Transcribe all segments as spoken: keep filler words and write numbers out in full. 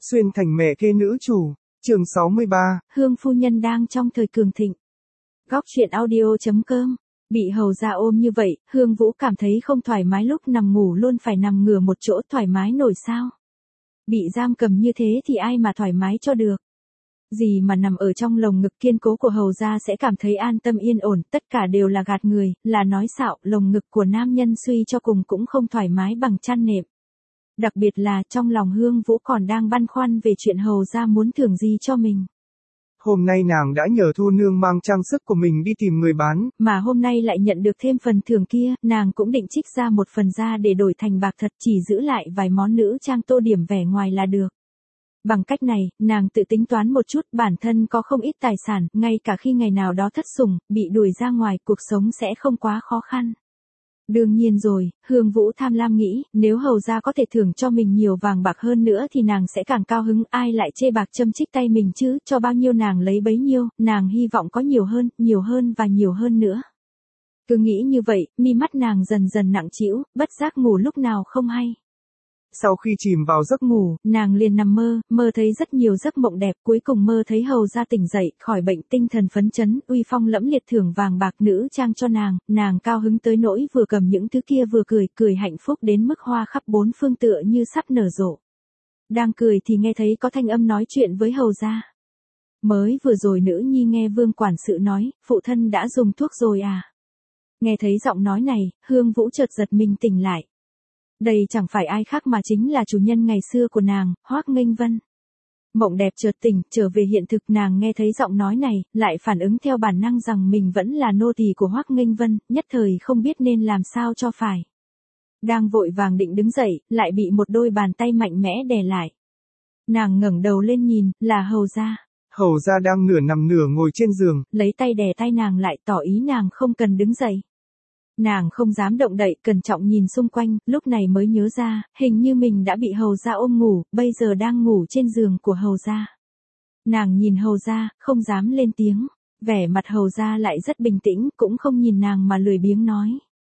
Xuyên thành mẹ kế nữ chủ, chương sáu mươi ba. Hương phu nhân đang trong thời cường thịnh. Góc truyện audio chấm com. Bị hầu ra ôm như vậy, Hương Vũ cảm thấy không thoải mái, lúc nằm ngủ luôn phải nằm ngửa một chỗ thoải mái nổi sao. Bị giam cầm như thế thì ai mà thoải mái cho được. Gì mà nằm ở trong lồng ngực kiên cố của hầu ra sẽ cảm thấy an tâm yên ổn, tất cả đều là gạt người, là nói xạo, lồng ngực của nam nhân suy cho cùng cũng không thoải mái bằng chăn nệm. Đặc biệt là trong lòng Hương Vũ còn đang băn khoăn về chuyện hầu ra muốn thưởng gì cho mình. Hôm nay nàng đã nhờ Thu Nương mang trang sức của mình đi tìm người bán. Mà hôm nay lại nhận được thêm phần thưởng kia, nàng cũng định trích ra một phần ra để đổi thành bạc thật, chỉ giữ lại vài món nữ trang tô điểm vẻ ngoài là được. Bằng cách này, nàng tự tính toán một chút, bản thân có không ít tài sản, ngay cả khi ngày nào đó thất sủng, bị đuổi ra ngoài, cuộc sống sẽ không quá khó khăn. Đương nhiên rồi, Hương Vũ tham lam nghĩ, nếu hầu ra có thể thưởng cho mình nhiều vàng bạc hơn nữa thì nàng sẽ càng cao hứng, ai lại chê bạc châm chích tay mình chứ, cho bao nhiêu nàng lấy bấy nhiêu, nàng hy vọng có nhiều hơn, nhiều hơn và nhiều hơn nữa. Cứ nghĩ như vậy, mi mắt nàng dần dần nặng trĩu, bất giác ngủ lúc nào không hay. Sau khi chìm vào giấc ngủ, nàng liền nằm mơ, mơ thấy rất nhiều giấc mộng đẹp, cuối cùng mơ thấy hầu ra tỉnh dậy, khỏi bệnh, tinh thần phấn chấn, uy phong lẫm liệt thưởng vàng bạc nữ trang cho nàng, nàng cao hứng tới nỗi vừa cầm những thứ kia vừa cười, cười hạnh phúc đến mức hoa khắp bốn phương tựa như sắp nở rộ. Đang cười thì nghe thấy có thanh âm nói chuyện với hầu ra. Mới vừa rồi nữ nhi nghe Vương quản sự nói, phụ thân đã dùng thuốc rồi à? Nghe thấy giọng nói này, Hương Vũ chợt giật mình tỉnh lại. Đây chẳng phải ai khác mà chính là chủ nhân ngày xưa của nàng, Hoắc Nghênh Vân. Mộng đẹp chợt tỉnh, trở về hiện thực, nàng nghe thấy giọng nói này, lại phản ứng theo bản năng rằng mình vẫn là nô tỳ của Hoắc Nghênh Vân, nhất thời không biết nên làm sao cho phải. Đang vội vàng định đứng dậy, lại bị một đôi bàn tay mạnh mẽ đè lại. Nàng ngẩng đầu lên nhìn, là hầu gia. Hầu gia đang nửa nằm nửa ngồi trên giường, lấy tay đè tay nàng lại, tỏ ý nàng không cần đứng dậy. Nàng không dám động đậy, cẩn trọng nhìn xung quanh, lúc này mới nhớ ra, hình như mình đã bị hầu gia ôm ngủ, bây giờ đang ngủ trên giường của hầu gia. Nàng nhìn hầu gia, không dám lên tiếng, vẻ mặt hầu gia lại rất bình tĩnh, cũng không nhìn nàng mà lười biếng nói.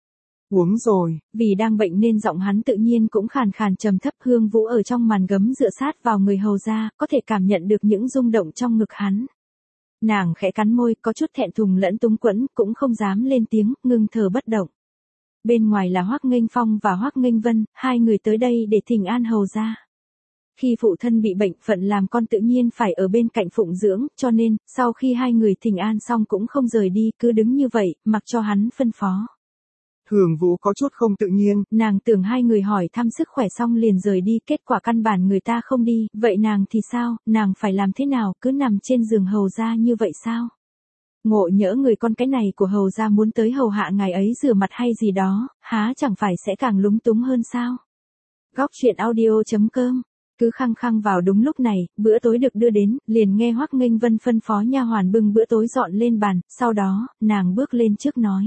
Uống rồi. Vì đang bệnh nên giọng hắn tự nhiên cũng khàn khàn trầm thấp. Hương Vũ ở trong màn gấm dựa sát vào người hầu gia, có thể cảm nhận được những rung động trong ngực hắn. Nàng khẽ cắn môi, có chút thẹn thùng lẫn túng quẫn, cũng không dám lên tiếng, ngưng thở bất động. Bên ngoài là Hoắc Nghênh Phong và Hoắc Nghênh Vân, hai người tới đây để thỉnh an hầu gia. Khi phụ thân bị bệnh, phận làm con tự nhiên phải ở bên cạnh phụng dưỡng, cho nên, sau khi hai người thỉnh an xong cũng không rời đi, cứ đứng như vậy, mặc cho hắn phân phó. Hương Vũ có chút không tự nhiên, nàng tưởng hai người hỏi thăm sức khỏe xong liền rời đi, kết quả căn bản người ta không đi, vậy nàng thì sao, nàng phải làm thế nào, cứ nằm trên giường hầu gia như vậy sao? Ngộ nhỡ người con cái này của hầu gia muốn tới hầu hạ ngài ấy rửa mặt hay gì đó, há chẳng phải sẽ càng lúng túng hơn sao? Góc truyện audio chấm com. Cứ khăng khăng vào đúng lúc này, bữa tối được đưa đến, liền nghe Hoắc Nghênh Vân phân phó nha hoàn bưng bữa tối dọn lên bàn, sau đó, nàng bước lên trước nói.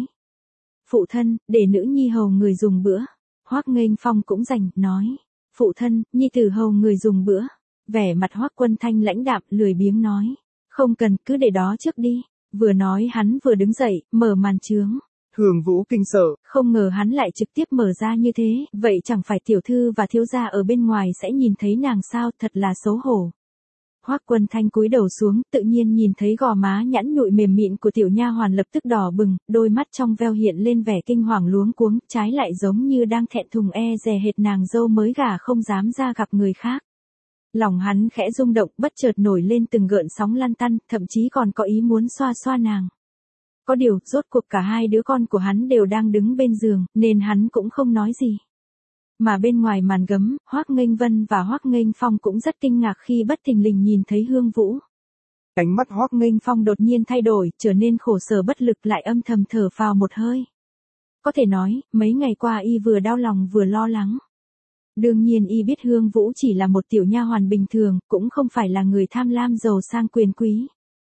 Phụ thân, để nữ nhi hầu người dùng bữa. Hoắc Nghênh Phong cũng rành, nói. Phụ thân, nhi tử hầu người dùng bữa. Vẻ mặt Hoắc Quân Thanh lãnh đạm, lười biếng nói. Không cần, cứ để đó trước đi. Vừa nói hắn vừa đứng dậy, mở màn chướng. Hương Vũ kinh sợ. Không ngờ hắn lại trực tiếp mở ra như thế, vậy chẳng phải tiểu thư và thiếu gia ở bên ngoài sẽ nhìn thấy nàng sao, thật là xấu hổ. Hoắc Quân Thanh cúi đầu xuống, tự nhiên nhìn thấy gò má nhẵn nhụi mềm mịn của tiểu nha hoàn lập tức đỏ bừng, đôi mắt trong veo hiện lên vẻ kinh hoàng luống cuống, trái lại giống như đang thẹn thùng e dè hệt nàng dâu mới gả không dám ra gặp người khác. Lòng hắn khẽ rung động, bất chợt nổi lên từng gợn sóng lăn tăn, thậm chí còn có ý muốn xoa xoa nàng. Có điều, rốt cuộc cả hai đứa con của hắn đều đang đứng bên giường, nên hắn cũng không nói gì. Mà bên ngoài màn gấm, Hoắc Nghênh Vân và Hoắc Nghênh Phong cũng rất kinh ngạc khi bất thình lình nhìn thấy Hương Vũ. Ánh mắt Hoắc Nghênh Phong đột nhiên thay đổi, trở nên khổ sở bất lực, lại âm thầm thở phào một hơi. Có thể nói, mấy ngày qua y vừa đau lòng vừa lo lắng. Đương nhiên y biết Hương Vũ chỉ là một tiểu nha hoàn bình thường, cũng không phải là người tham lam giàu sang quyền quý.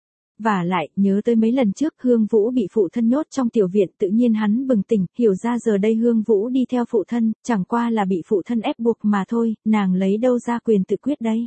Và lại, nhớ tới mấy lần trước Hương Vũ bị phụ thân nhốt trong tiểu viện, tự nhiên hắn bừng tỉnh, hiểu ra giờ đây Hương Vũ đi theo phụ thân, chẳng qua là bị phụ thân ép buộc mà thôi, nàng lấy đâu ra quyền tự quyết đây.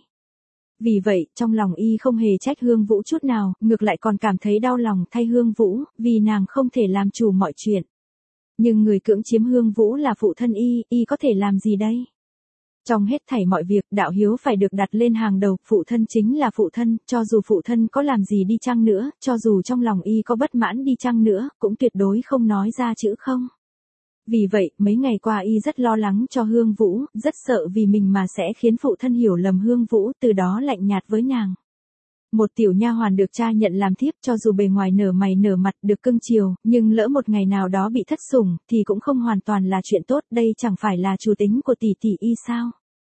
Vì vậy, trong lòng y không hề trách Hương Vũ chút nào, ngược lại còn cảm thấy đau lòng thay Hương Vũ, vì nàng không thể làm chủ mọi chuyện. Nhưng người cưỡng chiếm Hương Vũ là phụ thân y, y có thể làm gì đây? Trong hết thảy mọi việc, đạo hiếu phải được đặt lên hàng đầu, phụ thân chính là phụ thân, cho dù phụ thân có làm gì đi chăng nữa, cho dù trong lòng y có bất mãn đi chăng nữa, cũng tuyệt đối không nói ra chữ không. Vì vậy, mấy ngày qua y rất lo lắng cho Hương Vũ, rất sợ vì mình mà sẽ khiến phụ thân hiểu lầm Hương Vũ, từ đó lạnh nhạt với nàng. Một tiểu nha hoàn được cha nhận làm thiếp, cho dù bề ngoài nở mày nở mặt được cưng chiều, nhưng lỡ một ngày nào đó bị thất sủng, thì cũng không hoàn toàn là chuyện tốt, đây chẳng phải là chủ tính của tỷ tỷ y sao.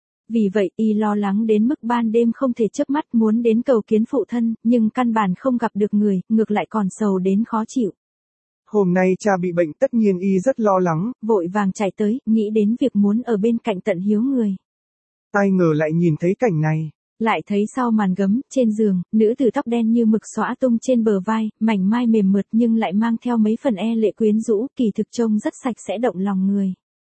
Vì vậy, y lo lắng đến mức ban đêm không thể chớp mắt muốn đến cầu kiến phụ thân, nhưng căn bản không gặp được người, ngược lại còn sầu đến khó chịu. Hôm nay cha bị bệnh, tất nhiên y rất lo lắng, vội vàng chạy tới, nghĩ đến việc muốn ở bên cạnh tận hiếu người. ai ngờ lại nhìn thấy cảnh này. Lại thấy sau màn gấm, trên giường, nữ tử tóc đen như mực xõa tung trên bờ vai, mảnh mai mềm mượt nhưng lại mang theo mấy phần e lệ quyến rũ, kỳ thực trông rất sạch sẽ động lòng người.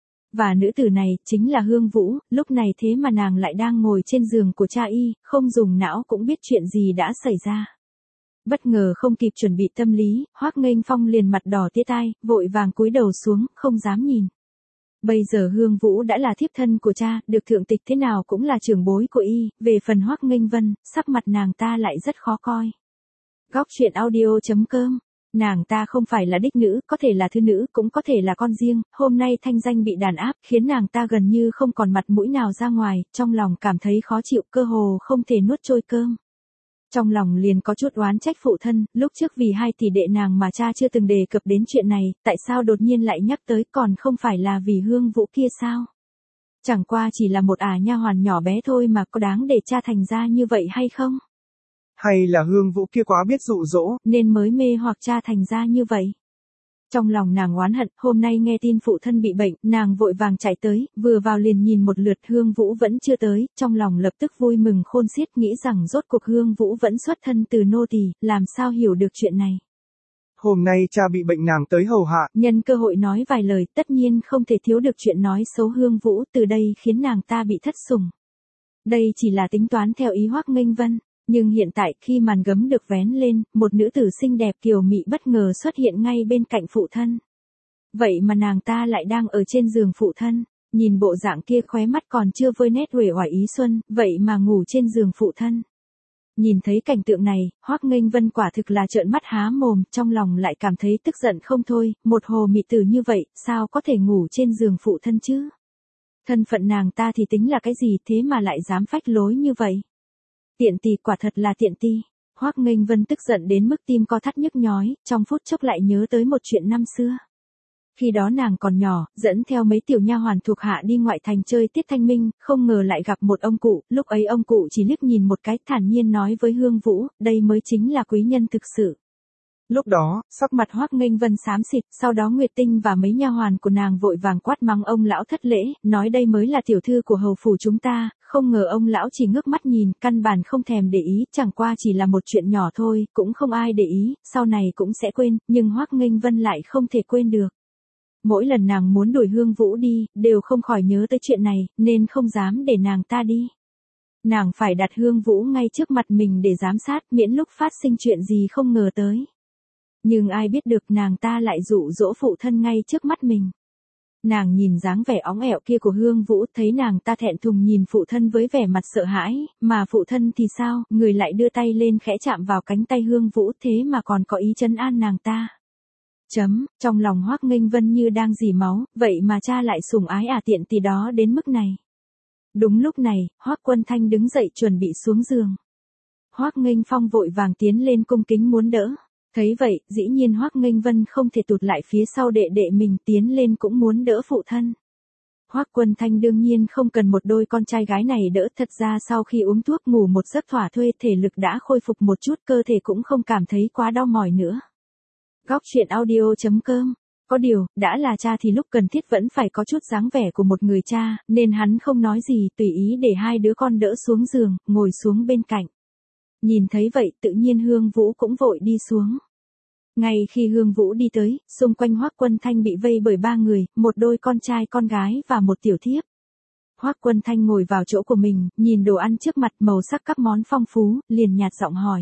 Và nữ tử này, chính là Hương Vũ, lúc này thế mà nàng lại đang ngồi trên giường của cha y, không dùng não cũng biết chuyện gì đã xảy ra. Bất ngờ không kịp chuẩn bị tâm lý, Hoắc Nghênh Phong liền mặt đỏ tía tai, vội vàng cúi đầu xuống, không dám nhìn. Bây giờ Hương Vũ đã là thiếp thân của cha, được thượng tịch thế nào cũng là trưởng bối của y, về phần Hoắc Nghênh Vân, sắc mặt nàng ta lại rất khó coi. Góc truyện audio chấm com. Nàng ta không phải là đích nữ, có thể là thư nữ, cũng có thể là con riêng, hôm nay thanh danh bị đàn áp, khiến nàng ta gần như không còn mặt mũi nào ra ngoài, trong lòng cảm thấy khó chịu, cơ hồ không thể nuốt trôi cơm. Trong lòng liền có chút oán trách phụ thân, lúc trước vì hai tỷ đệ nàng mà cha chưa từng đề cập đến chuyện này, tại sao đột nhiên lại nhắc tới, còn không phải là vì Hương Vũ kia sao? Chẳng qua chỉ là một ả nha hoàn nhỏ bé thôi mà, có đáng để cha thành ra như vậy hay không? Hay là Hương Vũ kia quá biết dụ dỗ, nên mới mê hoặc cha thành ra như vậy? Trong lòng nàng oán hận, hôm nay nghe tin phụ thân bị bệnh, nàng vội vàng chạy tới, vừa vào liền nhìn một lượt Hương Vũ vẫn chưa tới, trong lòng lập tức vui mừng khôn xiết, nghĩ rằng rốt cuộc Hương Vũ vẫn xuất thân từ nô tỳ, làm sao hiểu được chuyện này. Hôm nay cha bị bệnh nàng tới hầu hạ, nhân cơ hội nói vài lời, tất nhiên không thể thiếu được chuyện nói xấu Hương Vũ, từ đây khiến nàng ta bị thất sủng. Đây chỉ là tính toán theo ý Hoắc Nghênh Vân. Nhưng hiện tại khi màn gấm được vén lên, một nữ tử xinh đẹp kiều mị bất ngờ xuất hiện ngay bên cạnh phụ thân. Vậy mà nàng ta lại đang ở trên giường phụ thân, nhìn bộ dạng kia khóe mắt còn chưa vơi nét uể oải ý xuân, vậy mà ngủ trên giường phụ thân. Nhìn thấy cảnh tượng này, Hoắc Nghênh Vân quả thực là trợn mắt há mồm, trong lòng lại cảm thấy tức giận không thôi, một hồ mị tử như vậy, sao có thể ngủ trên giường phụ thân chứ? Thân phận nàng ta thì tính là cái gì thế mà lại dám phách lối như vậy? Tiện tì, quả thật là tiện tì. Hoắc Nghênh Vân tức giận đến mức tim co thắt nhức nhói, trong phút chốc lại nhớ tới một chuyện năm xưa. Khi đó nàng còn nhỏ, dẫn theo mấy tiểu nha hoàn thuộc hạ đi ngoại thành chơi tiết thanh minh, không ngờ lại gặp một ông cụ, lúc ấy ông cụ chỉ liếc nhìn một cái, thản nhiên nói với Hương Vũ, đây mới chính là quý nhân thực sự. Lúc đó, sắc mặt Hoắc Nghênh Vân xám xịt, sau đó Nguyệt Tinh và mấy nha hoàn của nàng vội vàng quát mắng ông lão thất lễ, nói đây mới là tiểu thư của hầu phủ chúng ta, không ngờ ông lão chỉ ngước mắt nhìn, căn bản không thèm để ý, chẳng qua chỉ là một chuyện nhỏ thôi, cũng không ai để ý, sau này cũng sẽ quên, nhưng Hoắc Nghênh Vân lại không thể quên được. Mỗi lần nàng muốn đuổi Hương Vũ đi, đều không khỏi nhớ tới chuyện này, nên không dám để nàng ta đi. Nàng phải đặt Hương Vũ ngay trước mặt mình để giám sát, miễn lúc phát sinh chuyện gì không ngờ tới. Nhưng ai biết được nàng ta lại dụ dỗ phụ thân ngay trước mắt mình. Nàng nhìn dáng vẻ óng ẹo kia của Hương Vũ, thấy nàng ta thẹn thùng nhìn phụ thân với vẻ mặt sợ hãi, mà phụ thân thì sao, người lại đưa tay lên khẽ chạm vào cánh tay Hương Vũ, thế mà còn có ý trấn an nàng ta. Chấm, trong lòng Hoắc Nghênh Vân như đang dì máu, vậy mà cha lại sủng ái à tiện tì đó đến mức này. Đúng lúc này, Hoắc Quân Thanh đứng dậy chuẩn bị xuống giường. Hoắc Nghênh Phong vội vàng tiến lên cung kính muốn đỡ. Thấy vậy, dĩ nhiên Hoắc Nghênh Vân không thể tụt lại phía sau đệ đệ mình, tiến lên cũng muốn đỡ phụ thân. Hoắc Quân Thanh đương nhiên không cần một đôi con trai gái này đỡ, thật ra sau khi uống thuốc ngủ một giấc thỏa thuê, thể lực đã khôi phục một chút, cơ thể cũng không cảm thấy quá đau mỏi nữa. Góc truyện audio chấm com. Có điều, đã là cha thì lúc cần thiết vẫn phải có chút dáng vẻ của một người cha, nên hắn không nói gì, tùy ý để hai đứa con đỡ xuống giường, ngồi xuống bên cạnh. Nhìn thấy vậy, tự nhiên Hương Vũ cũng vội đi xuống. Ngay khi Hương Vũ đi tới, xung quanh Hoắc Quân Thanh bị vây bởi ba người, một đôi con trai con gái và một tiểu thiếp. Hoắc Quân Thanh ngồi vào chỗ của mình, nhìn đồ ăn trước mặt, màu sắc các món phong phú, liền nhạt giọng hỏi.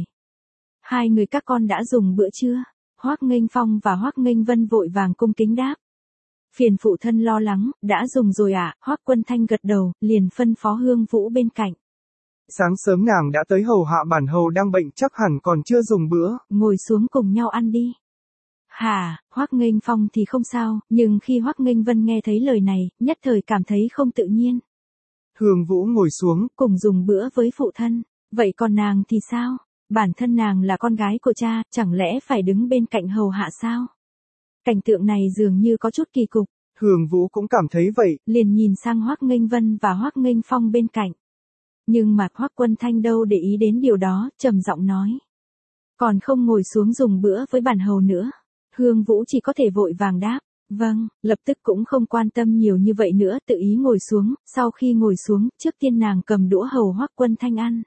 Hai người các con đã dùng bữa chưa? Hoắc Nghênh Phong và Hoắc Nghênh Vân vội vàng cung kính đáp. Phiền phụ thân lo lắng, đã dùng rồi ạ, à? Hoắc Quân Thanh gật đầu, liền phân phó Hương Vũ bên cạnh. Sáng sớm nàng đã tới hầu hạ bản hầu đang bệnh chắc hẳn còn chưa dùng bữa. Ngồi xuống cùng nhau ăn đi. Hà, Hoắc Nghênh Phong thì không sao, nhưng khi Hoắc Nghênh Vân nghe thấy lời này, nhất thời cảm thấy không tự nhiên. Hương Vũ ngồi xuống, cùng dùng bữa với phụ thân, vậy còn nàng thì sao? Bản thân nàng là con gái của cha, chẳng lẽ phải đứng bên cạnh hầu hạ sao? Cảnh tượng này dường như có chút kỳ cục. Hương Vũ cũng cảm thấy vậy, liền nhìn sang Hoắc Nghênh Vân và Hoắc Nghênh Phong bên cạnh. Nhưng mà Hoắc Quân Thanh đâu để ý đến điều đó, trầm giọng nói. Còn không ngồi xuống dùng bữa với bản hầu nữa. Hương Vũ chỉ có thể vội vàng đáp. Vâng, lập tức cũng không quan tâm nhiều như vậy nữa, tự ý ngồi xuống, sau khi ngồi xuống, trước tiên nàng cầm đũa hầu Hoắc Quân Thanh ăn.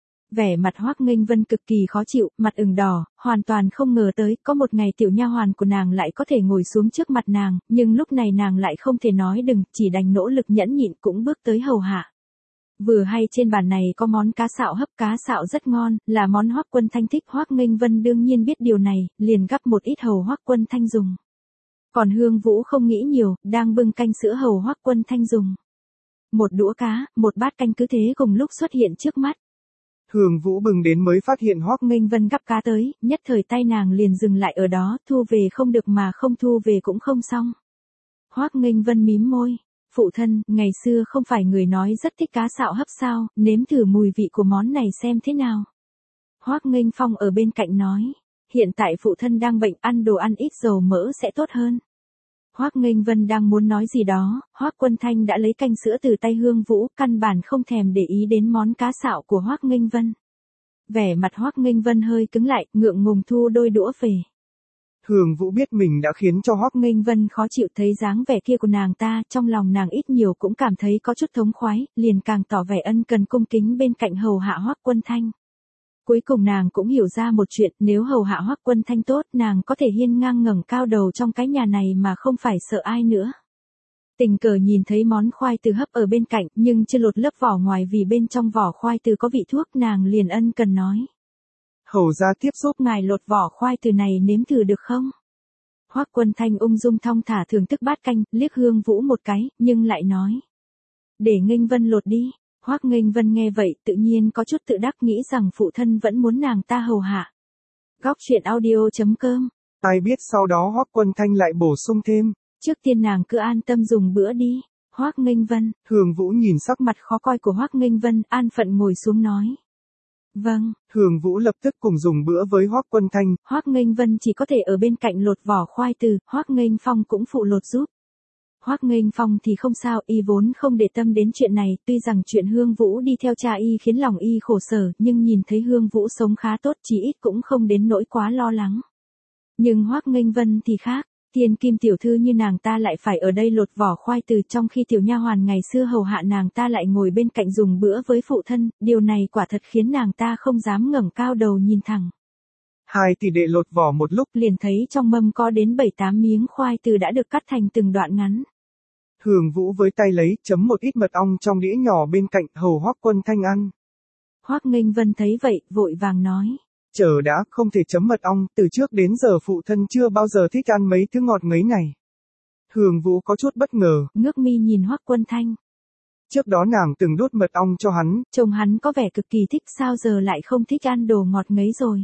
Vẻ mặt Hoắc Nghênh Vân cực kỳ khó chịu, mặt ửng đỏ, hoàn toàn không ngờ tới, có một ngày tiểu nha hoàn của nàng lại có thể ngồi xuống trước mặt nàng, nhưng lúc này nàng lại không thể nói đừng, chỉ đành nỗ lực nhẫn nhịn cũng bước tới hầu hạ. Vừa hay trên bàn này có món cá sạo hấp, cá sạo rất ngon, là món Hoắc Quân Thanh thích. Hoắc Nghênh Vân đương nhiên biết điều này, liền gắp một ít hầu Hoắc Quân Thanh dùng. Còn Hương Vũ không nghĩ nhiều, đang bưng canh sữa hầu Hoắc Quân Thanh dùng. Một đũa cá, một bát canh cứ thế cùng lúc xuất hiện trước mắt. Hương Vũ bừng đến mới phát hiện Hoắc Nghênh Vân gắp cá tới, nhất thời tay nàng liền dừng lại ở đó, thu về không được mà không thu về cũng không xong. Hoắc Nghênh Vân mím môi. Phụ thân, ngày xưa không phải người nói rất thích cá sạo hấp sao, nếm thử mùi vị của món này xem thế nào. Hoắc Nghênh Phong ở bên cạnh nói, hiện tại phụ thân đang bệnh, ăn đồ ăn ít dầu mỡ sẽ tốt hơn. Hoắc Nghênh Vân đang muốn nói gì đó, Hoắc Quân Thanh đã lấy canh sữa từ tay Hương Vũ, căn bản không thèm để ý đến món cá sạo của Hoắc Nghênh Vân. Vẻ mặt Hoắc Nghênh Vân hơi cứng lại, ngượng ngùng thu đôi đũa về. Hương Vũ biết mình đã khiến cho Hoắc Nghênh Vân khó chịu, thấy dáng vẻ kia của nàng ta, trong lòng nàng ít nhiều cũng cảm thấy có chút thống khoái, liền càng tỏ vẻ ân cần cung kính bên cạnh hầu hạ Hoắc Quân Thanh. Cuối cùng nàng cũng hiểu ra một chuyện, nếu hầu hạ Hoắc Quân Thanh tốt, nàng có thể hiên ngang ngẩng cao đầu trong cái nhà này mà không phải sợ ai nữa. Tình cờ nhìn thấy món khoai từ hấp ở bên cạnh, nhưng chưa lột lớp vỏ ngoài vì bên trong vỏ khoai từ có vị thuốc, nàng liền ân cần nói. Hầu ra tiếp giúp ngài lột vỏ khoai từ này nếm thử được không? Hoắc Quân Thanh ung dung thong thả thưởng thức bát canh, liếc Hương Vũ một cái, nhưng lại nói. Để Nghênh Vân lột đi. Hoắc Nghênh Vân nghe vậy tự nhiên có chút tự đắc, nghĩ rằng phụ thân vẫn muốn nàng ta hầu hạ. Góc truyện audio chấm com. Ai biết sau đó Hoắc Quân Thanh lại bổ sung thêm. Trước tiên nàng cứ an tâm dùng bữa đi. Hoắc Nghênh Vân. Hương Vũ nhìn sắc mặt khó coi của Hoắc Nghênh Vân, an phận ngồi xuống nói. Vâng. Hương Vũ lập tức cùng dùng bữa với Hoắc Quân Thanh. Hoắc Nghênh Vân chỉ có thể ở bên cạnh lột vỏ khoai từ, Hoắc Nghênh Phong cũng phụ lột giúp. Hoắc Nghênh Phong thì không sao, y vốn không để tâm đến chuyện này, tuy rằng chuyện Hương Vũ đi theo cha y khiến lòng y khổ sở, nhưng nhìn thấy Hương Vũ sống khá tốt, chí ít cũng không đến nỗi quá lo lắng. Nhưng Hoắc Nghênh Vân thì khác, thiên kim tiểu thư như nàng ta lại phải ở đây lột vỏ khoai từ, trong khi tiểu nha hoàn ngày xưa hầu hạ nàng ta lại ngồi bên cạnh dùng bữa với phụ thân, điều này quả thật khiến nàng ta không dám ngẩng cao đầu nhìn thẳng. Hai tỷ đệ lột vỏ một lúc, liền thấy trong mâm có đến bảy tám miếng khoai từ đã được cắt thành từng đoạn ngắn. Hương Vũ với tay lấy, chấm một ít mật ong trong đĩa nhỏ bên cạnh, hầu Hoắc Quân Thanh ăn. Hoắc Nghênh Vân thấy vậy, vội vàng nói. Chờ đã, không thể chấm mật ong, từ trước đến giờ phụ thân chưa bao giờ thích ăn mấy thứ ngọt ngấy này. Hương Vũ có chút bất ngờ, ngước mi nhìn Hoắc Quân Thanh. Trước đó nàng từng đút mật ong cho hắn. Chồng hắn có vẻ cực kỳ thích, sao giờ lại không thích ăn đồ ngọt ngấy rồi.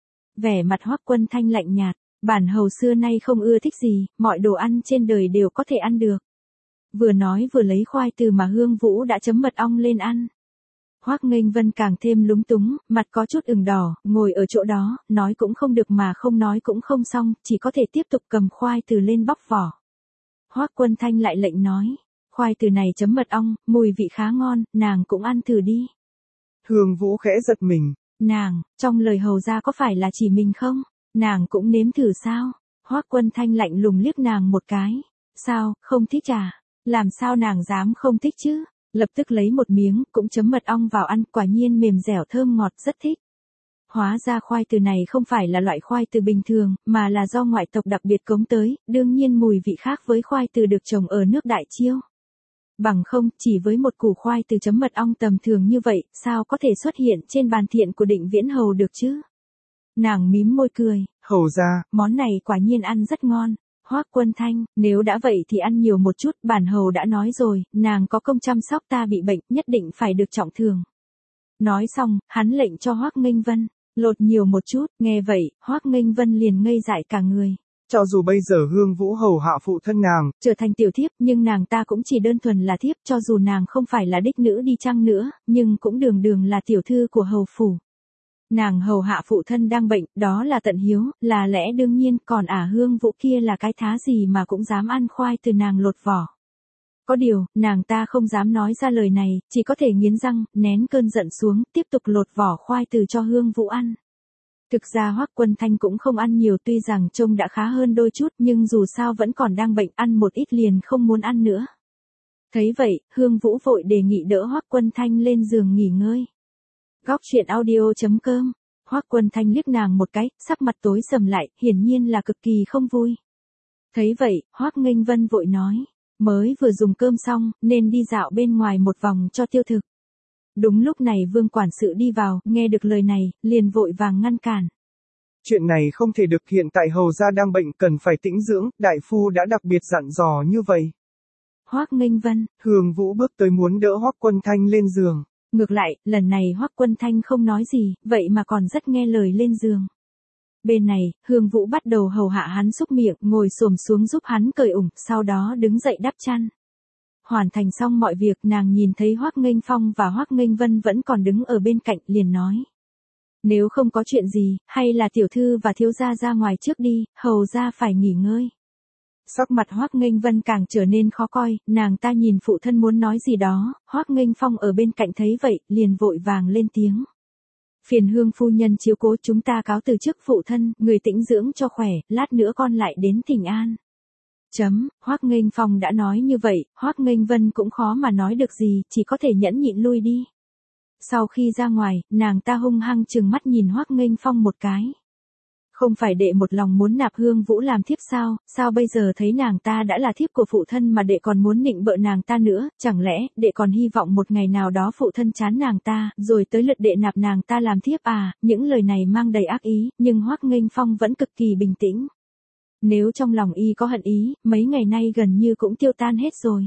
Vẻ mặt Hoắc Quân Thanh lạnh nhạt, bản hầu xưa nay không ưa thích gì, mọi đồ ăn trên đời đều có thể ăn được. Vừa nói vừa lấy khoai từ mà Hương Vũ đã chấm mật ong lên ăn. Hoắc Nghênh Vân càng thêm lúng túng, mặt có chút ửng đỏ, ngồi ở chỗ đó, nói cũng không được mà không nói cũng không xong, chỉ có thể tiếp tục cầm khoai từ lên bóc vỏ. Hoắc Quân Thanh lại lệnh nói, khoai từ này chấm mật ong, mùi vị khá ngon, nàng cũng ăn thử đi. Hương Vũ khẽ giật mình. Nàng, trong lời hầu ra có phải là chỉ mình không? Nàng cũng nếm thử sao? Hoắc Quân Thanh lạnh lùng liếc nàng một cái. Sao, không thích à? Làm sao nàng dám không thích chứ? Lập tức lấy một miếng, cũng chấm mật ong vào ăn, quả nhiên mềm dẻo thơm ngọt, rất thích. Hóa ra khoai từ này không phải là loại khoai từ bình thường, mà là do ngoại tộc đặc biệt cống tới, đương nhiên mùi vị khác với khoai từ được trồng ở nước Đại Chiêu. Bằng không, chỉ với một củ khoai từ chấm mật ong tầm thường như vậy, sao có thể xuất hiện trên bàn thiện của Định Viễn Hầu được chứ? Nàng mím môi cười. Hầu ra, món này quả nhiên ăn rất ngon. Hoắc Quân Thanh, nếu đã vậy thì ăn nhiều một chút, bản hầu đã nói rồi, nàng có công chăm sóc ta bị bệnh, nhất định phải được trọng thưởng. Nói xong, hắn lệnh cho Hoắc Nghênh Vân, lột nhiều một chút, nghe vậy, Hoắc Nghênh Vân liền ngây dại cả người. Cho dù bây giờ Hương Vũ hầu hạ phụ thân nàng, trở thành tiểu thiếp, nhưng nàng ta cũng chỉ đơn thuần là thiếp, cho dù nàng không phải là đích nữ đi chăng nữa, nhưng cũng đường đường là tiểu thư của hầu phủ. Nàng hầu hạ phụ thân đang bệnh, đó là tận hiếu, là lẽ đương nhiên, còn ả Hương Vũ kia là cái thá gì mà cũng dám ăn khoai từ nàng lột vỏ. Có điều, nàng ta không dám nói ra lời này, chỉ có thể nghiến răng, nén cơn giận xuống, tiếp tục lột vỏ khoai từ cho Hương Vũ ăn. Thực ra Hoắc Quân Thanh cũng không ăn nhiều, tuy rằng trông đã khá hơn đôi chút, nhưng dù sao vẫn còn đang bệnh, ăn một ít liền không muốn ăn nữa. Thấy vậy, Hương Vũ vội đề nghị đỡ Hoắc Quân Thanh lên giường nghỉ ngơi. Góc truyện audio chấm com. Hoắc Quân Thanh liếc nàng một cái, sắc mặt tối sầm lại, hiển nhiên là cực kỳ không vui. Thấy vậy, Hoắc Nghênh Vân vội nói, mới vừa dùng cơm xong, nên đi dạo bên ngoài một vòng cho tiêu thực. Đúng lúc này Vương quản sự đi vào, nghe được lời này, liền vội vàng ngăn cản. Chuyện này không thể được, hiện tại hầu gia đang bệnh cần phải tĩnh dưỡng, đại phu đã đặc biệt dặn dò như vậy. Hoắc Nghênh Vân, Hương Vũ bước tới muốn đỡ Hoắc Quân Thanh lên giường. Ngược lại, lần này Hoắc Quân Thanh không nói gì, vậy mà còn rất nghe lời lên giường. Bên này, Hương Vũ bắt đầu hầu hạ hắn xúc miệng, ngồi xổm xuống giúp hắn cởi ủng, sau đó đứng dậy đắp chăn. Hoàn thành xong mọi việc, nàng nhìn thấy Hoắc Nghênh Phong và Hoắc Nghênh Vân vẫn còn đứng ở bên cạnh, liền nói. Nếu không có chuyện gì, hay là tiểu thư và thiếu gia ra ngoài trước đi, hầu gia phải nghỉ ngơi. Sắc mặt Hoắc Nghênh Vân càng trở nên khó coi, nàng ta nhìn phụ thân muốn nói gì đó, Hoắc Nghênh Phong ở bên cạnh thấy vậy, liền vội vàng lên tiếng. Phiền Hương phu nhân chiếu cố, chúng ta cáo từ trước phụ thân, người tĩnh dưỡng cho khỏe, lát nữa con lại đến thỉnh an. Chấm, Hoắc Nghênh Phong đã nói như vậy, Hoắc Nghênh Vân cũng khó mà nói được gì, chỉ có thể nhẫn nhịn lui đi. Sau khi ra ngoài, nàng ta hung hăng trừng mắt nhìn Hoắc Nghênh Phong một cái. Không phải đệ một lòng muốn nạp Hương Vũ làm thiếp sao, sao bây giờ thấy nàng ta đã là thiếp của phụ thân mà đệ còn muốn nịnh bợ nàng ta nữa, chẳng lẽ đệ còn hy vọng một ngày nào đó phụ thân chán nàng ta, rồi tới lượt đệ nạp nàng ta làm thiếp à, những lời này mang đầy ác ý, nhưng Hoắc Nghênh Phong vẫn cực kỳ bình tĩnh. Nếu trong lòng y có hận ý, mấy ngày nay gần như cũng tiêu tan hết rồi.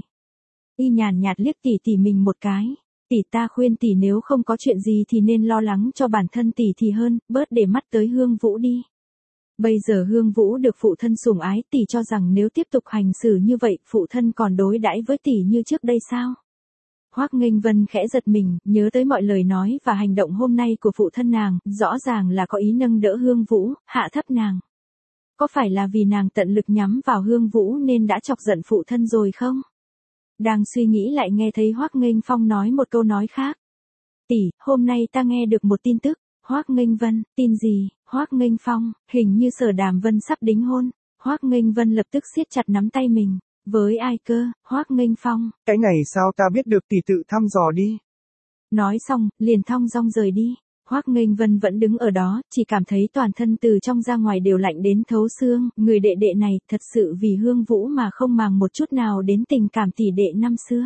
Y nhàn nhạt liếc tỷ tỷ mình một cái. Tỷ ta khuyên tỷ nếu không có chuyện gì thì nên lo lắng cho bản thân tỷ thì hơn, bớt để mắt tới Hương Vũ đi. Bây giờ Hương Vũ được phụ thân sủng ái, tỷ cho rằng nếu tiếp tục hành xử như vậy, phụ thân còn đối đãi với tỷ như trước đây sao? Hoắc Nghênh Vân khẽ giật mình, nhớ tới mọi lời nói và hành động hôm nay của phụ thân nàng, rõ ràng là có ý nâng đỡ Hương Vũ, hạ thấp nàng. Có phải là vì nàng tận lực nhắm vào Hương Vũ nên đã chọc giận phụ thân rồi không? Đang suy nghĩ lại nghe thấy Hoắc Nghênh Phong nói một câu nói khác. Tỷ, hôm nay ta nghe được một tin tức. Hoắc Nghênh Vân, tin gì? Hoắc Nghênh Phong, hình như Sở Đàm Vân sắp đính hôn. Hoắc Nghênh Vân lập tức siết chặt nắm tay mình. Với ai cơ? Hoắc Nghênh Phong. Cái này sao ta biết được, tỷ tự thăm dò đi. Nói xong, liền thong dong rời đi. Hoắc Nghênh Vân vẫn đứng ở đó, chỉ cảm thấy toàn thân từ trong ra ngoài đều lạnh đến thấu xương, người đệ đệ này thật sự vì Hương Vũ mà không màng một chút nào đến tình cảm tỷ đệ năm xưa.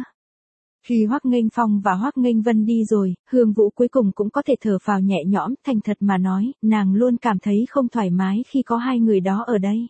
Khi Hoắc Nghênh Phong và Hoắc Nghênh Vân đi rồi, Hương Vũ cuối cùng cũng có thể thở phào nhẹ nhõm, thành thật mà nói, nàng luôn cảm thấy không thoải mái khi có hai người đó ở đây.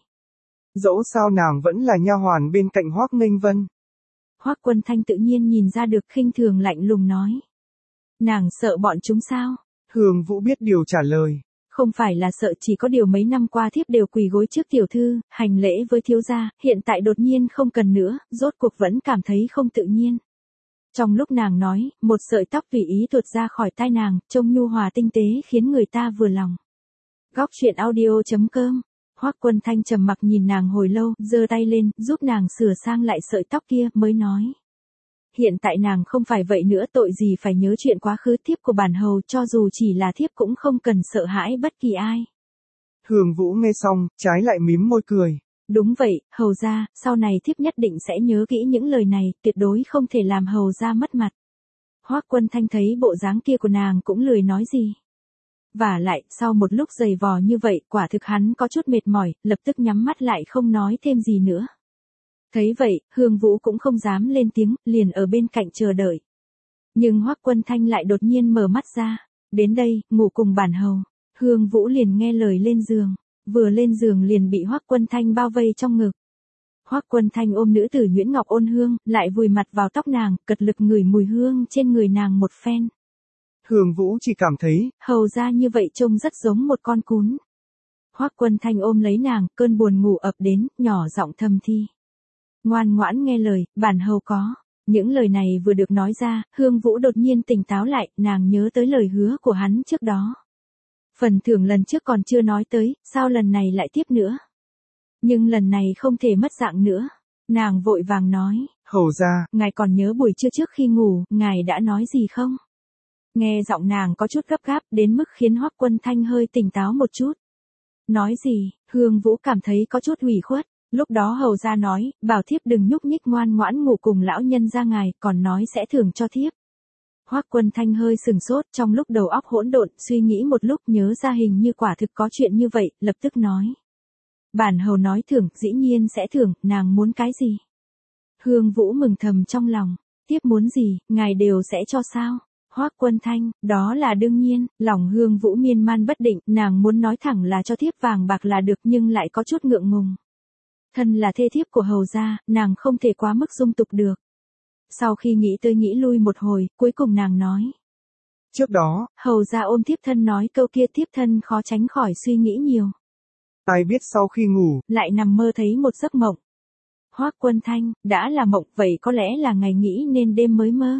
Dẫu sao nàng vẫn là nha hoàn bên cạnh Hoắc Nghênh Vân. Hoắc Quân Thanh tự nhiên nhìn ra được, khinh thường lạnh lùng nói. Nàng sợ bọn chúng sao? Hương Vũ biết điều trả lời. Không phải là sợ, chỉ có điều mấy năm qua thiếp đều quỳ gối trước tiểu thư, hành lễ với thiếu gia, hiện tại đột nhiên không cần nữa, rốt cuộc vẫn cảm thấy không tự nhiên. Trong lúc nàng nói, một sợi tóc tùy ý tuột ra khỏi tai nàng, trông nhu hòa tinh tế khiến người ta vừa lòng. Góc truyện audio chấm com. Hoắc Quân Thanh trầm mặc nhìn nàng hồi lâu, giơ tay lên, giúp nàng sửa sang lại sợi tóc kia, mới nói. Hiện tại nàng không phải vậy nữa, tội gì phải nhớ chuyện quá khứ, thiếp của bản hầu, cho dù chỉ là thiếp cũng không cần sợ hãi bất kỳ ai. Hương Vũ nghe xong, trái lại mím môi cười. Đúng vậy, hầu gia, sau này thiếp nhất định sẽ nhớ kỹ những lời này, tuyệt đối không thể làm hầu gia mất mặt. Hoắc Quân Thanh thấy bộ dáng kia của nàng cũng lười nói gì. Và lại, sau một lúc giày vò như vậy, quả thực hắn có chút mệt mỏi, lập tức nhắm mắt lại không nói thêm gì nữa. Thấy vậy, Hương Vũ cũng không dám lên tiếng, liền ở bên cạnh chờ đợi. Nhưng Hoắc Quân Thanh lại đột nhiên mở mắt ra. Đến đây, ngủ cùng bản hầu. Hương Vũ liền nghe lời lên giường. Vừa lên giường liền bị Hoắc Quân Thanh bao vây trong ngực. Hoắc Quân Thanh ôm nữ tử nhuyễn ngọc ôn hương, lại vùi mặt vào tóc nàng, cật lực ngửi mùi hương trên người nàng một phen. Hương Vũ chỉ cảm thấy, hầu ra như vậy trông rất giống một con cún. Hoắc Quân Thanh ôm lấy nàng, cơn buồn ngủ ập đến, nhỏ giọng thầm thi. Ngoan ngoãn nghe lời, bản hầu có. Những lời này vừa được nói ra, Hương Vũ đột nhiên tỉnh táo lại, nàng nhớ tới lời hứa của hắn trước đó. Phần thưởng lần trước còn chưa nói tới, sao lần này lại tiếp nữa? Nhưng lần này không thể mất dạng nữa. Nàng vội vàng nói. hầu ra, ngài còn nhớ buổi trưa trước khi ngủ, ngài đã nói gì không? Nghe giọng nàng có chút gấp gáp, đến mức khiến Hoắc Quân Thanh hơi tỉnh táo một chút. Nói gì? Hương Vũ cảm thấy có chút ủy khuất. Lúc đó hầu ra nói, bảo thiếp đừng nhúc nhích ngoan ngoãn ngủ cùng lão nhân gia ngài, còn nói sẽ thưởng cho thiếp. Hoắc Quân Thanh hơi sừng sốt, trong lúc đầu óc hỗn độn, suy nghĩ một lúc nhớ ra hình như quả thực có chuyện như vậy, lập tức nói. Bản hầu nói thưởng, dĩ nhiên sẽ thưởng, nàng muốn cái gì? Hương Vũ mừng thầm trong lòng, tiếp muốn gì, ngài đều sẽ cho sao? Hoắc Quân Thanh, đó là đương nhiên. Lòng Hương Vũ miên man bất định, nàng muốn nói thẳng là cho thiếp vàng bạc là được nhưng lại có chút ngượng ngùng. Thân là thê thiếp của hầu gia, nàng không thể quá mức dung tục được. Sau khi nghĩ tới nghĩ lui một hồi, cuối cùng nàng nói. Trước đó, hầu gia ôm thiếp thân nói câu kia, thiếp thân khó tránh khỏi suy nghĩ nhiều. ai biết sau khi ngủ, lại nằm mơ thấy một giấc mộng. Hoắc Quân Thanh, đã là mộng, vậy có lẽ là ngày nghĩ nên đêm mới mơ.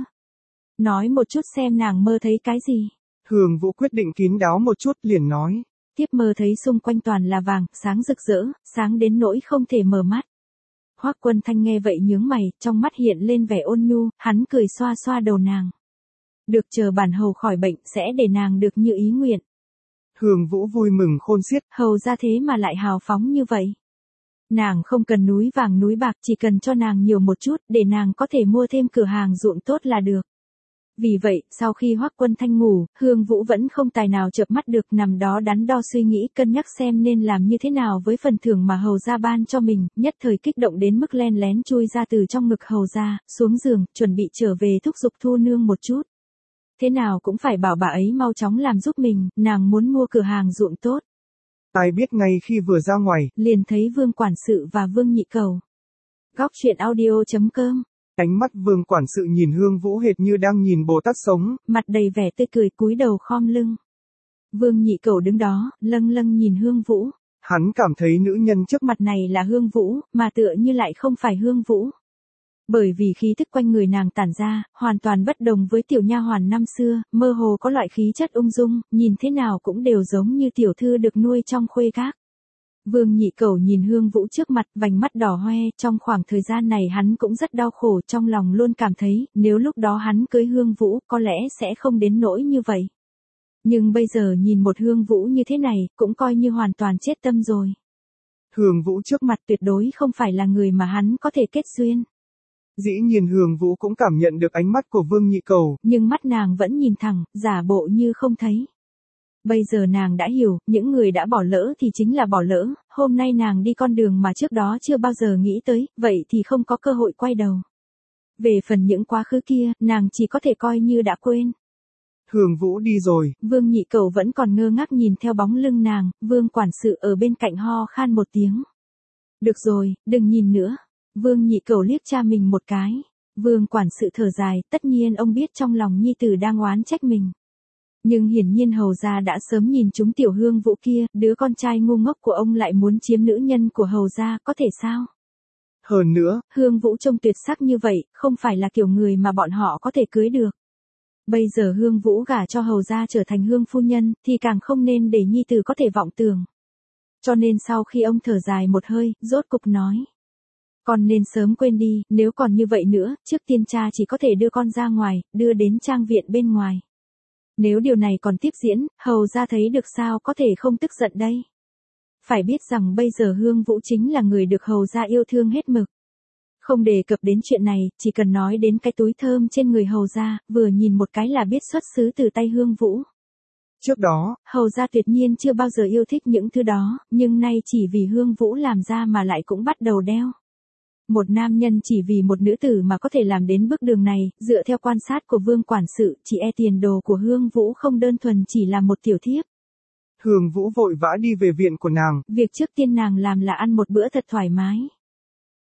Nói một chút xem nàng mơ thấy cái gì. Hương Vũ quyết định kín đáo một chút liền nói. Tiếp mơ thấy xung quanh toàn là vàng, sáng rực rỡ, sáng đến nỗi không thể mở mắt. Hoắc Quân Thanh nghe vậy nhướng mày, trong mắt hiện lên vẻ ôn nhu, hắn cười xoa xoa đầu nàng. Được, chờ bản hầu khỏi bệnh, sẽ để nàng được như ý nguyện. Hương Vũ vui mừng khôn xiết. Hầu ra thế mà lại hào phóng như vậy. Nàng không cần núi vàng núi bạc, chỉ cần cho nàng nhiều một chút, để nàng có thể mua thêm cửa hàng ruộng tốt là được. Vì vậy, sau khi Hoắc Quân Thanh ngủ, Hương Vũ vẫn không tài nào chợp mắt được, nằm đó đắn đo suy nghĩ cân nhắc xem nên làm như thế nào với phần thưởng mà hầu gia ban cho mình, nhất thời kích động đến mức len lén chui ra từ trong ngực hầu gia, xuống giường, chuẩn bị trở về thúc giục Thu Nương một chút. Thế nào cũng phải bảo bà ấy mau chóng làm giúp mình, nàng muốn mua cửa hàng ruộng tốt. Ai biết ngay khi vừa ra ngoài, liền thấy Vương quản sự và Vương Nhị Cầu. Góc truyện audio chấm com. Ánh mắt Vương quản sự nhìn Hương Vũ hệt như đang nhìn Bồ Tát sống, mặt đầy vẻ tươi cười cúi đầu khom lưng. Vương Nhị Cầu đứng đó, lâng lâng nhìn Hương Vũ. Hắn cảm thấy nữ nhân trước mặt này là Hương Vũ, mà tựa như lại không phải Hương Vũ. Bởi vì khí thức quanh người nàng tản ra, hoàn toàn bất đồng với tiểu nha hoàn năm xưa, mơ hồ có loại khí chất ung dung, nhìn thế nào cũng đều giống như tiểu thư được nuôi trong khuê các. Vương Nhị Cầu nhìn Hương Vũ trước mặt, vành mắt đỏ hoe, trong khoảng thời gian này hắn cũng rất đau khổ, trong lòng luôn cảm thấy, nếu lúc đó hắn cưới Hương Vũ, có lẽ sẽ không đến nỗi như vậy. Nhưng bây giờ nhìn một Hương Vũ như thế này, cũng coi như hoàn toàn chết tâm rồi. Hương Vũ trước mặt tuyệt đối không phải là người mà hắn có thể kết duyên. Dĩ nhiên Hương Vũ cũng cảm nhận được ánh mắt của Vương Nhị Cầu, nhưng mắt nàng vẫn nhìn thẳng, giả bộ như không thấy. Bây giờ nàng đã hiểu, những người đã bỏ lỡ thì chính là bỏ lỡ, hôm nay nàng đi con đường mà trước đó chưa bao giờ nghĩ tới, vậy thì không có cơ hội quay đầu. Về phần những quá khứ kia, nàng chỉ có thể coi như đã quên. Hương Vũ đi rồi. Vương Nhị Cầu vẫn còn ngơ ngác nhìn theo bóng lưng nàng, Vương quản sự ở bên cạnh ho khan một tiếng. Được rồi, đừng nhìn nữa. Vương Nhị Cầu liếc cha mình một cái. Vương quản sự thở dài, tất nhiên ông biết trong lòng nhi tử đang oán trách mình. Nhưng hiển nhiên hầu gia đã sớm nhìn trúng tiểu Hương Vũ kia, đứa con trai ngu ngốc của ông lại muốn chiếm nữ nhân của hầu gia, có thể sao? Hơn nữa, Hương Vũ trông tuyệt sắc như vậy, không phải là kiểu người mà bọn họ có thể cưới được. Bây giờ Hương Vũ gả cho hầu gia trở thành Hương phu nhân, thì càng không nên để nhi tử có thể vọng tưởng. Cho nên sau khi ông thở dài một hơi, rốt cục nói. Con nên sớm quên đi, nếu còn như vậy nữa, trước tiên cha chỉ có thể đưa con ra ngoài, đưa đến trang viện bên ngoài. Nếu điều này còn tiếp diễn, hầu gia thấy được sao có thể không tức giận đây. Phải biết rằng bây giờ Hương Vũ chính là người được hầu gia yêu thương hết mực. Không đề cập đến chuyện này, chỉ cần nói đến cái túi thơm trên người hầu gia, vừa nhìn một cái là biết xuất xứ từ tay Hương Vũ. Trước đó, hầu gia tuyệt nhiên chưa bao giờ yêu thích những thứ đó, nhưng nay chỉ vì Hương Vũ làm ra mà lại cũng bắt đầu đeo. Một nam nhân chỉ vì một nữ tử mà có thể làm đến bước đường này, dựa theo quan sát của Vương quản sự, chỉ e tiền đồ của Hương Vũ không đơn thuần chỉ là một tiểu thiếp. Hương Vũ vội vã đi về viện của nàng. Việc trước tiên nàng làm là ăn một bữa thật thoải mái.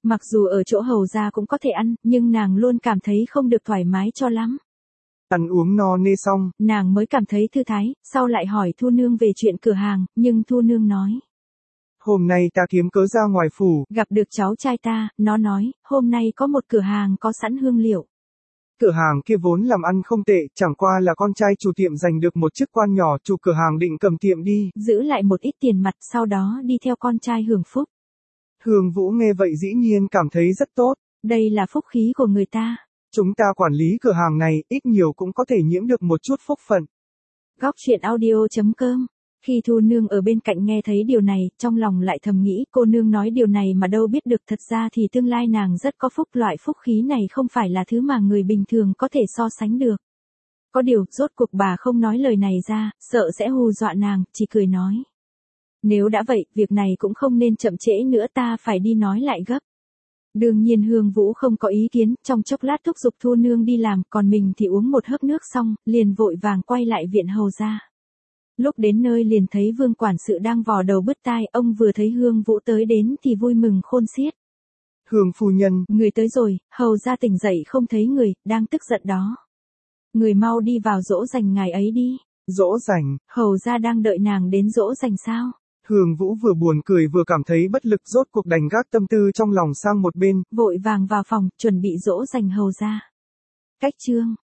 Mặc dù ở chỗ hầu gia cũng có thể ăn, nhưng nàng luôn cảm thấy không được thoải mái cho lắm. Ăn uống no nê xong, nàng mới cảm thấy thư thái, sau lại hỏi Thu Nương về chuyện cửa hàng, nhưng Thu Nương nói. Hôm nay ta kiếm cớ ra ngoài phủ, gặp được cháu trai ta, nó nói, hôm nay có một cửa hàng có sẵn hương liệu. Cửa hàng kia vốn làm ăn không tệ, chẳng qua là con trai chủ tiệm giành được một chức quan nhỏ, chủ cửa hàng định cầm tiệm đi, giữ lại một ít tiền mặt, sau đó đi theo con trai hưởng phúc. Hương Vũ nghe vậy dĩ nhiên cảm thấy rất tốt. Đây là phúc khí của người ta. Chúng ta quản lý cửa hàng này, ít nhiều cũng có thể nhiễm được một chút phúc phận. Góc truyện audio chấm com. Khi Thu Nương ở bên cạnh nghe thấy điều này, trong lòng lại thầm nghĩ, cô nương nói điều này mà đâu biết được, thật ra thì tương lai nàng rất có phúc, loại phúc khí này không phải là thứ mà người bình thường có thể so sánh được. Có điều, rốt cuộc bà không nói lời này ra, sợ sẽ hù dọa nàng, chỉ cười nói. Nếu đã vậy, việc này cũng không nên chậm trễ nữa, ta phải đi nói lại gấp. Đương nhiên Hương Vũ không có ý kiến, trong chốc lát thúc giục Thu Nương đi làm, còn mình thì uống một hớp nước xong, liền vội vàng quay lại viện hầu gia. Lúc đến nơi liền thấy Vương quản sự đang vò đầu bứt tai, ông vừa thấy Hương Vũ tới đến thì vui mừng khôn xiết. Hương phu nhân, người tới rồi, hầu gia tỉnh dậy không thấy người, đang tức giận đó. Người mau đi vào dỗ dành ngài ấy đi. Dỗ dành? Hầu gia đang đợi nàng đến dỗ dành sao? Hương Vũ vừa buồn cười vừa cảm thấy bất lực, rốt cuộc đành gác tâm tư trong lòng sang một bên, vội vàng vào phòng, chuẩn bị dỗ dành hầu gia. Cách chương